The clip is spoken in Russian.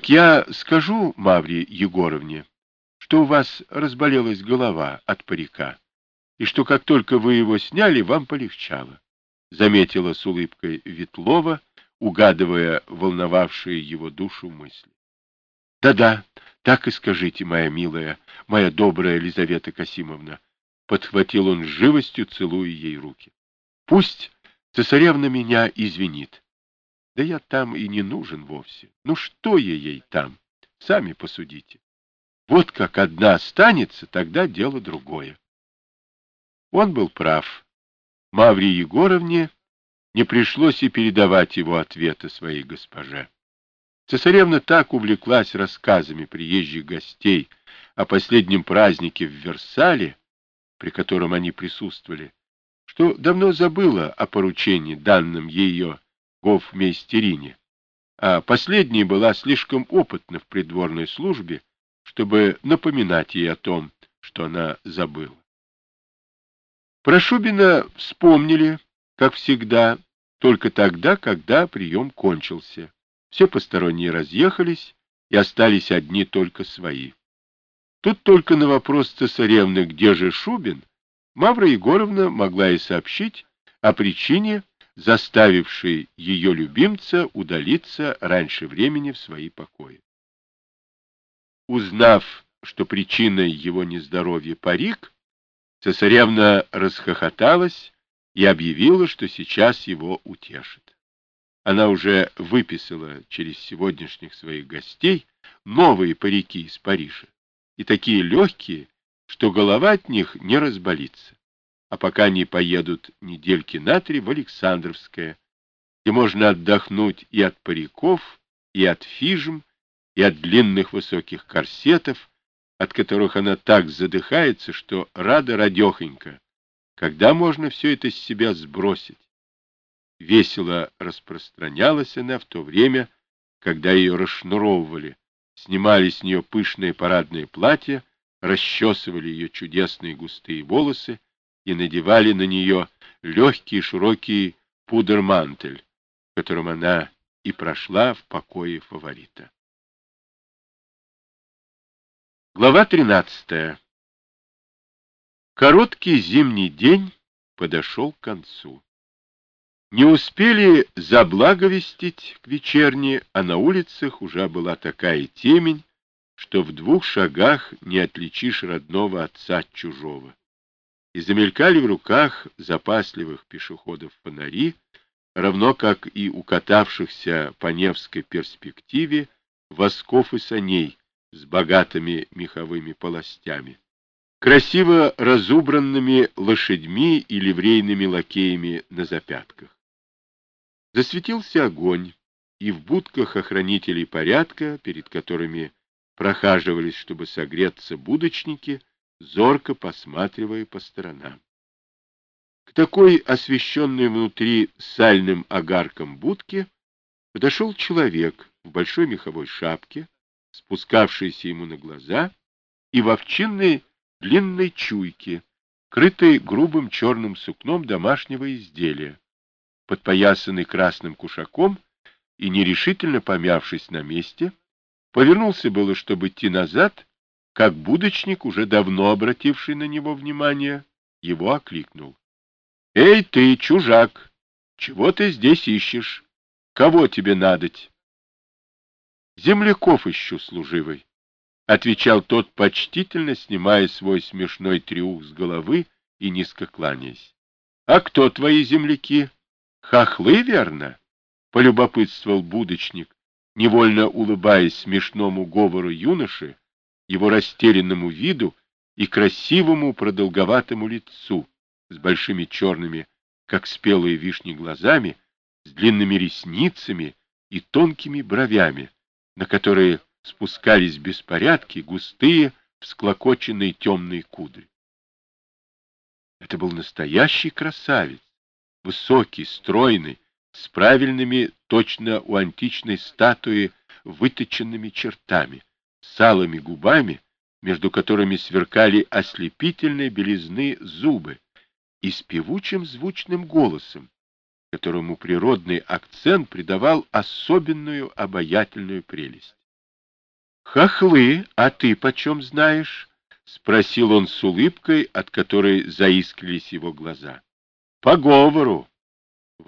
Так я скажу Мавре Егоровне, что у вас разболелась голова от парика, и что как только вы его сняли, вам полегчало, — заметила с улыбкой Ветлова, угадывая волновавшие его душу мысли. — Да-да, так и скажите, моя милая, моя добрая Лизавета Касимовна, — подхватил он с живостью, целуя ей руки. — Пусть цесаревна меня извинит. Да я там и не нужен вовсе. Ну что я ей там? Сами посудите. Вот как одна останется, тогда дело другое. Он был прав. Мавре Егоровне не пришлось и передавать его ответа своей госпоже. Цесаревна так увлеклась рассказами приезжих гостей о последнем празднике в Версале, при котором они присутствовали, что давно забыла о поручении, данном ее гофмейстерине, а последняя была слишком опытна в придворной службе, чтобы напоминать ей о том, что она забыла. Про Шубина вспомнили, как всегда, только тогда, когда прием кончился. Все посторонние разъехались, и остались одни только свои. Тут только на вопрос цесаревны, где же Шубин, Мавра Егоровна могла и сообщить о причине, заставившей ее любимца удалиться раньше времени в свои покои. Узнав, что причиной его нездоровья парик, цесаревна расхохоталась и объявила, что сейчас его утешит. Она уже выписала через сегодняшних своих гостей новые парики из Парижа, и такие легкие, что голова от них не разболится. А пока они поедут недельки на 3 в Александровское, где можно отдохнуть и от париков, и от фижм, и от длинных высоких корсетов, от которых она так задыхается, что рада радехонька, когда можно все это с себя сбросить. Весело распространялась она в то время, когда ее расшнуровывали, снимали с нее пышное парадное платье, расчесывали ее чудесные густые волосы и надевали на нее легкий широкий пудермантель, которым она и прошла в покое фаворита. Глава 13. Короткий зимний день подошел к концу. Не успели заблаговестить к вечерне, а на улицах уже была такая темень, что в 2 шагах не отличишь родного отца от чужого. И замелькали в руках запасливых пешеходов фонари, равно как и укатавшихся по Невской перспективе восков и саней с богатыми меховыми полостями, красиво разубранными лошадьми и ливрейными лакеями на запятках. Засветился огонь, и в будках охранителей порядка, перед которыми прохаживались, чтобы согреться, будочники, зорко посматривая по сторонам. К такой освещенной внутри сальным огарком будке подошел человек в большой меховой шапке, спускавшийся ему на глаза, и в овчинной длинной чуйке, крытой грубым черным сукном домашнего изделия, подпоясанный красным кушаком и, нерешительно помявшись на месте, повернулся было, чтобы идти назад, как будочник, уже давно обративший на него внимание, его окликнул. — Эй ты, чужак, чего ты здесь ищешь? Кого тебе надоть? — Земляков ищу, служивый, — отвечал тот, почтительно снимая свой смешной триух с головы и низко кланяясь. — А кто твои земляки? — Хохлы, верно? — полюбопытствовал будочник, невольно улыбаясь смешному говору юноши, его растерянному виду и красивому продолговатому лицу с большими черными, как спелые вишни, глазами, с длинными ресницами и тонкими бровями, на которые спускались в беспорядке густые, всклокоченные темные кудри. Это был настоящий красавец, высокий, стройный, с правильными, точно у античной статуи, выточенными чертами, с алыми губами, между которыми сверкали ослепительной белизны зубы, и с певучим звучным голосом, которому природный акцент придавал особенную обаятельную прелесть. Хохлы, а ты почем знаешь? — спросил он с улыбкой, от которой заискрились его глаза. — По говору.